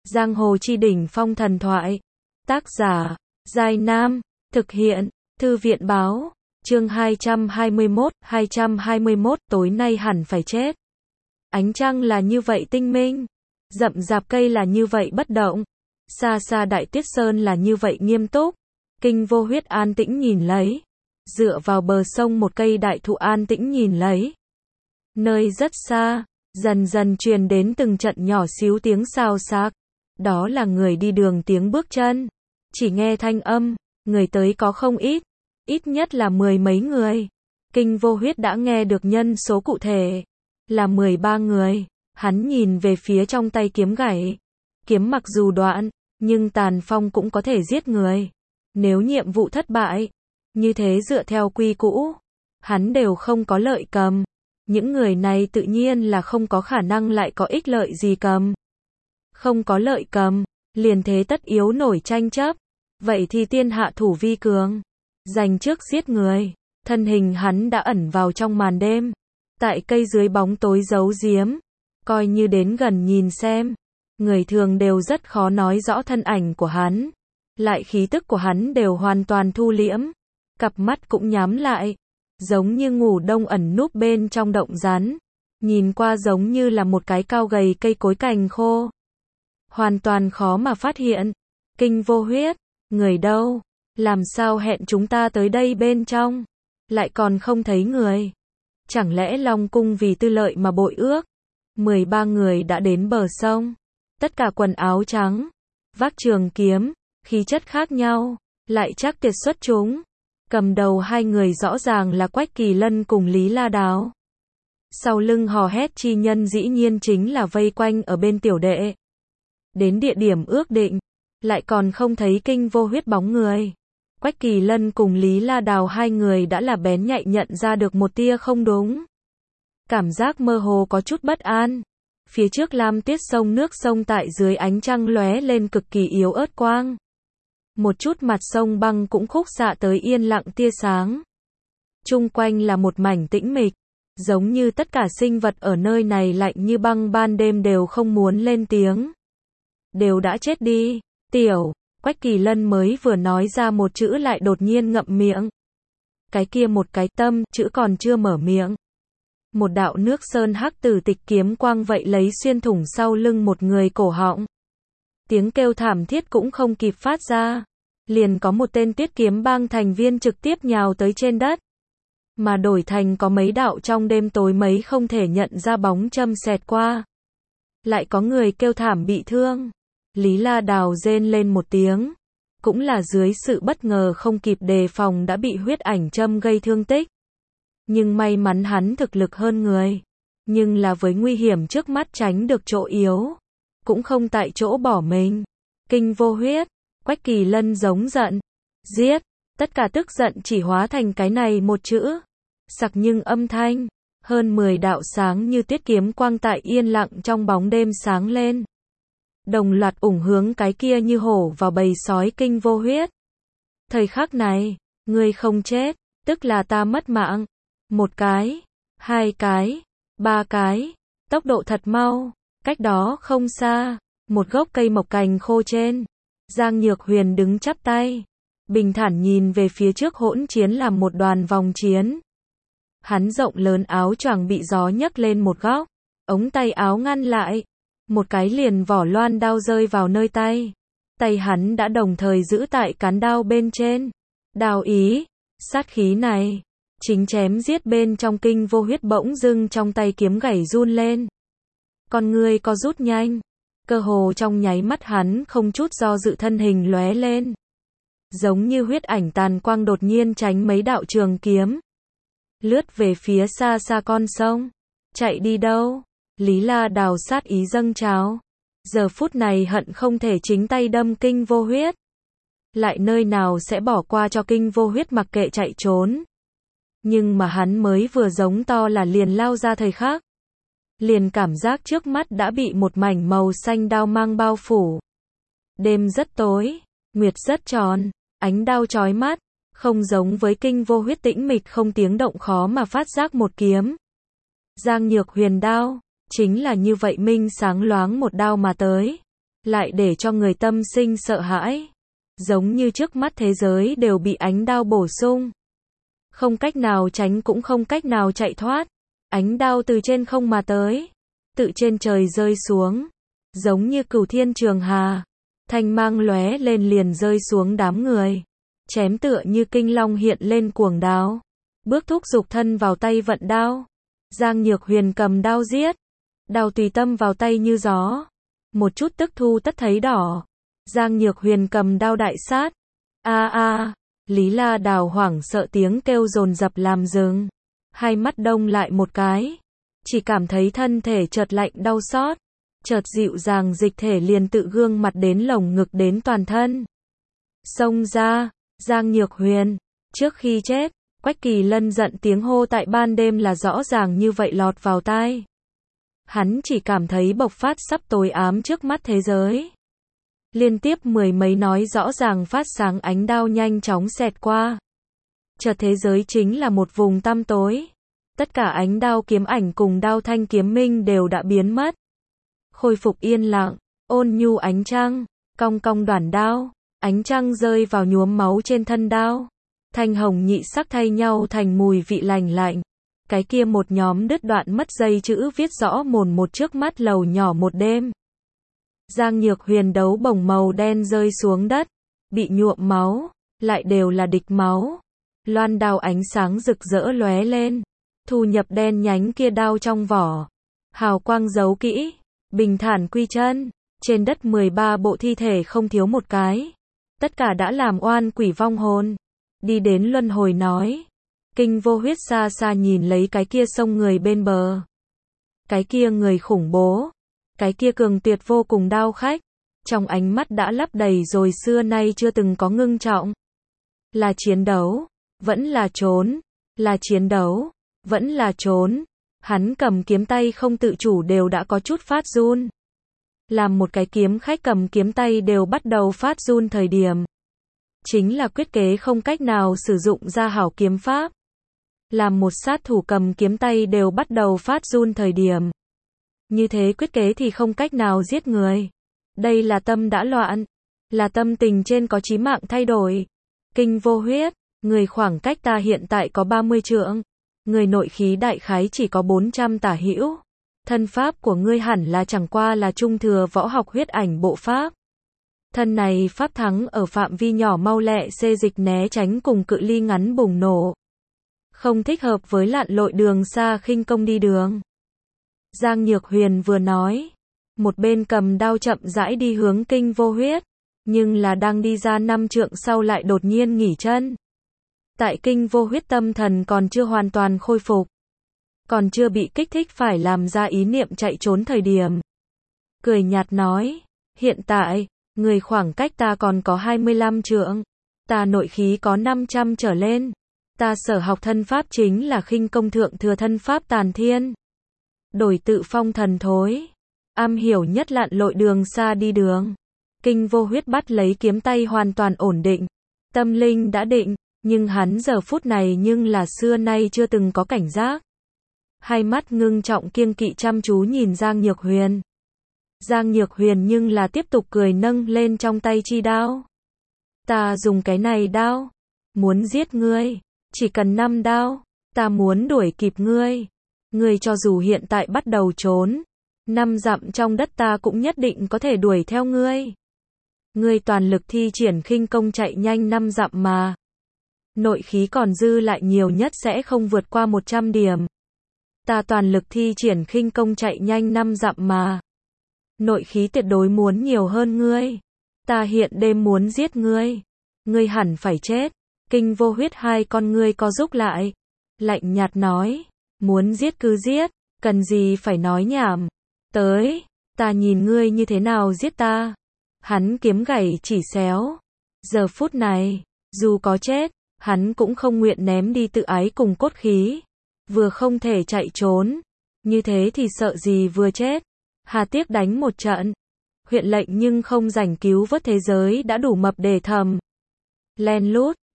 Giang hồ chi đỉnh phong thần thoại. Tác giả, Giai Nam. Thực hiện, Thư viện báo. Chương 221, tối nay hẳn phải chết. Ánh trăng là như vậy tinh minh. Rậm rạp cây là như vậy bất động. Xa xa Đại Tuyết Sơn là như vậy nghiêm túc. Kinh Vô Huyết an tĩnh nhìn lấy. Dựa vào bờ sông một cây đại thụ an tĩnh nhìn lấy. Nơi rất xa, dần dần truyền đến từng trận nhỏ xíu tiếng xào xạc. Đó là người đi đường tiếng bước chân. Chỉ nghe thanh âm, người tới có không ít. Ít nhất là 10 mấy người. Kinh Vô Huyết đã nghe được nhân số cụ thể. Là 13 người. Hắn nhìn về phía trong tay kiếm gãy. Kiếm mặc dù đoạn, nhưng tàn phong cũng có thể giết người. Nếu nhiệm vụ thất bại, như thế dựa theo quy cũ, hắn đều không có lợi cầm. Những người này tự nhiên là không có khả năng lại có ích lợi gì cầm. Không có lợi cầm, liền thế tất yếu nổi tranh chấp. Vậy thì tiên hạ thủ vi cường. Giành trước giết người. Thân hình hắn đã ẩn vào trong màn đêm. Tại cây dưới bóng tối giấu giếm. Coi như đến gần nhìn xem. Người thường đều rất khó nói rõ thân ảnh của hắn. Lại khí tức của hắn đều hoàn toàn thu liễm. Cặp mắt cũng nhắm lại. Giống như ngủ đông ẩn núp bên trong động rắn. Nhìn qua giống như là một cái cao gầy cây cối cành khô. Hoàn toàn khó mà phát hiện. Kinh Vô Huyết, người đâu? Làm sao hẹn chúng ta tới đây bên trong? Lại còn không thấy người. Chẳng lẽ Long Cung vì tư lợi mà bội ước? 13 người đã đến bờ sông. Tất cả quần áo trắng. Vác trường kiếm. Khí chất khác nhau. Lại chắc tuyệt xuất chúng. Cầm đầu hai người rõ ràng là Quách Kỳ Lân cùng Lý La Đào. Sau lưng hò hét chi nhân dĩ nhiên chính là vây quanh ở bên tiểu đệ. Đến địa điểm ước định. Lại còn không thấy Kinh Vô Huyết bóng người. Quách Kỳ Lân cùng Lý La Đào hai người đã là bén nhạy nhận ra được một tia không đúng. Cảm giác mơ hồ có chút bất an. Phía trước lam tuyết sông nước sông tại dưới ánh trăng lóe lên cực kỳ yếu ớt quang. Một chút mặt sông băng cũng khúc xạ tới yên lặng tia sáng. Chung quanh là một mảnh tĩnh mịch. Giống như tất cả sinh vật ở nơi này lạnh như băng ban đêm đều không muốn lên tiếng. Đều đã chết đi. Tiểu, Quách Kỳ Lân mới vừa nói ra một chữ lại đột nhiên ngậm miệng. Cái kia một cái tâm, chữ còn chưa mở miệng. Một đạo nước sơn hắc tử tịch kiếm quang vậy lấy xuyên thủng sau lưng một người cổ họng. Tiếng kêu thảm thiết cũng không kịp phát ra. Liền có một tên Tiết Kiếm Bang thành viên trực tiếp nhào tới trên đất. Mà đổi thành có mấy đạo trong đêm tối mấy không thể nhận ra bóng châm xẹt qua. Lại có người kêu thảm bị thương. Lý La Đào rên lên một tiếng. Cũng là dưới sự bất ngờ không kịp đề phòng đã bị huyết ảnh châm gây thương tích. Nhưng may mắn hắn thực lực hơn người. Nhưng là với nguy hiểm trước mắt tránh được chỗ yếu. Cũng không tại chỗ bỏ mình. Kinh Vô Huyết, Quách Kỳ Lân giống giận. Giết, tất cả tức giận chỉ hóa thành cái này một chữ. Sặc nhưng âm thanh. Hơn 10 đạo sáng như tiết kiếm quang tại yên lặng trong bóng đêm sáng lên. Đồng loạt ủng hướng cái kia như hổ vào bầy sói Kinh Vô Huyết. Thời khắc này, ngươi không chết, tức là ta mất mạng. Một cái, hai cái, ba cái, tốc độ thật mau. Cách đó không xa, một gốc cây mộc cành khô trên. Giang Nhược Huyền đứng chắp tay. Bình thản nhìn về phía trước hỗn chiến làm một đoàn vòng chiến. Hắn rộng lớn áo choàng bị gió nhấc lên một góc. Ống tay áo ngăn lại. Một cái liền vỏ loan đao rơi vào nơi tay. Tay hắn đã đồng thời giữ tại cán đao bên trên. Đao ý, sát khí này. Chính chém giết bên trong Kinh Vô Huyết bỗng dưng trong tay kiếm gãy run lên. Con người có rút nhanh. Cơ hồ trong nháy mắt hắn không chút do dự thân hình lóe lên. Giống như huyết ảnh tàn quang đột nhiên tránh mấy đạo trường kiếm. Lướt về phía xa xa con sông. Chạy đi đâu? Lý La Đào sát ý dâng trào. Giờ phút này hận không thể chính tay đâm Kinh Vô Huyết. Lại nơi nào sẽ bỏ qua cho Kinh Vô Huyết mặc kệ chạy trốn. Nhưng mà hắn mới vừa giống to là liền lao ra thời khắc. Liền cảm giác trước mắt đã bị một mảnh màu xanh đao mang bao phủ. Đêm rất tối, nguyệt rất tròn, ánh đao chói mắt, không giống với Kinh Vô Huyết tĩnh mịch không tiếng động khó mà phát giác một kiếm. Giang Nhược Huyền đao, chính là như vậy minh sáng loáng một đao mà tới. lại để cho người tâm sinh sợ hãi. Giống như trước mắt thế giới đều bị ánh đao bổ sung. Không cách nào tránh cũng không cách nào chạy thoát. Ánh đao từ trên không mà tới, tự trên trời rơi xuống, giống như cửu thiên trường hà, thanh mang lóe lên liền rơi xuống đám người, chém tựa như kinh long hiện lên cuồng đao, bước thúc dục thân vào tay vận đao. Giang Nhược Huyền cầm đao giết, đao tùy tâm vào tay như gió, một chút tức thu tất thấy đỏ. Giang Nhược Huyền cầm đao đại sát, a a, Lý La Đào hoảng sợ tiếng kêu dồn dập làm dừng, hai mắt đông lại một cái, chỉ cảm thấy thân thể chợt lạnh đau xót, chợt dịu dàng dịch thể liền tự gương mặt đến lồng ngực đến toàn thân. Xông ra, Giang Nhược Huyền, trước khi chết, Quách Kỳ Lân giận tiếng hô tại ban đêm là rõ ràng như vậy lọt vào tai. Hắn chỉ cảm thấy bộc phát sắp tối ám trước mắt thế giới. Liên tiếp mười mấy nói rõ ràng phát sáng ánh đao nhanh chóng xẹt qua. Chợt thế giới chính là một vùng tăm tối. Tất cả ánh đao kiếm ảnh cùng đao thanh kiếm minh đều đã biến mất. Khôi phục yên lặng, ôn nhu ánh trăng, cong cong đoản đao, ánh trăng rơi vào nhuốm máu trên thân đao. Thanh hồng nhị sắc thay nhau thành mùi vị lành lạnh. Cái kia một nhóm đứt đoạn mất dây chữ viết rõ mồn một trước mắt lầu nhỏ một đêm. Giang Nhược Huyền đấu bổng màu đen rơi xuống đất, bị nhuộm máu, lại đều là địch máu. Loan đao ánh sáng rực rỡ lóe lên, thu nhập đen nhánh kia đao trong vỏ. Hào quang giấu kỹ, bình thản quy chân, trên đất 13 bộ thi thể không thiếu một cái. Tất cả đã làm oan quỷ vong hồn. Đi đến luân hồi nói. Kinh Vô Huyết xa xa nhìn lấy cái kia sông người bên bờ. Cái kia người khủng bố. Cái kia cường tuyệt vô cùng đao khách. Trong ánh mắt đã lấp đầy rồi xưa nay chưa từng có ngưng trọng. Là chiến đấu, vẫn là trốn. Là chiến đấu, vẫn là trốn. Hắn cầm kiếm tay không tự chủ đều đã có chút phát run. Làm một cái kiếm khách cầm kiếm tay đều bắt đầu phát run thời điểm. Chính là quyết kế không cách nào sử dụng ra hảo kiếm pháp. Làm một sát thủ cầm kiếm tay đều bắt đầu phát run thời điểm. Như thế quyết kế thì không cách nào giết người. Đây là tâm đã loạn. Là tâm tình trên có chí mạng thay đổi. Kinh Vô Huyết, người khoảng cách ta hiện tại có 30 trượng. Người nội khí đại khái chỉ có 400 tả hữu. Thân pháp của ngươi hẳn là chẳng qua là trung thừa võ học huyết ảnh bộ pháp. Thân này pháp thắng ở phạm vi nhỏ mau lẹ xê dịch né tránh cùng cự ly ngắn bùng nổ. Không thích hợp với lặn lội đường xa khinh công đi đường. Giang Nhược Huyền vừa nói, một bên cầm đao chậm rãi đi hướng Kinh Vô Huyết, nhưng là đang đi ra 5 trượng sau lại đột nhiên nghỉ chân. Tại Kinh Vô Huyết tâm thần còn chưa hoàn toàn khôi phục, còn chưa bị kích thích phải làm ra ý niệm chạy trốn thời điểm. Cười nhạt nói, hiện tại, người khoảng cách ta còn có 25 trượng, ta nội khí có 500 trở lên. Ta sở học thân pháp chính là khinh công thượng thừa thân pháp tàn thiên. Đổi tự phong thần thối. Am hiểu nhất lặn lội đường xa đi đường. Kinh Vô Huyết bắt lấy kiếm tay hoàn toàn ổn định. Tâm linh đã định, nhưng hắn giờ phút này nhưng là xưa nay chưa từng có cảnh giác. Hai mắt ngưng trọng kiêng kỵ chăm chú nhìn Giang Nhược Huyền. Giang Nhược Huyền nhưng là tiếp tục cười nâng lên trong tay chi đao. Ta dùng cái này đao. Muốn giết ngươi. Chỉ cần 5 đao, ta muốn đuổi kịp ngươi. Ngươi cho dù hiện tại bắt đầu trốn, 5 dặm trong đất ta cũng nhất định có thể đuổi theo ngươi. Ngươi toàn lực thi triển khinh công chạy nhanh 5 dặm mà. Nội khí còn dư lại nhiều nhất sẽ không vượt qua 100 điểm. Ta toàn lực thi triển khinh công chạy nhanh 5 dặm mà. Nội khí tuyệt đối muốn nhiều hơn ngươi. Ta hiện đêm muốn giết ngươi. Ngươi hẳn phải chết. Kinh Vô Huyết hai con ngươi co rúm lại. Lạnh nhạt nói. Muốn giết cứ giết. Cần gì phải nói nhảm. Tới. Ta nhìn ngươi như thế nào giết ta. Hắn kiếm gảy chỉ xéo. Giờ phút này. Dù có chết. Hắn cũng không nguyện ném đi tự ái cùng cốt khí. Vừa không thể chạy trốn. Như thế thì sợ gì vừa chết. Hà tiếc đánh một trận. Huyện lệnh nhưng không rảnh cứu vớt thế giới đã đủ mập để thầm. Len lút.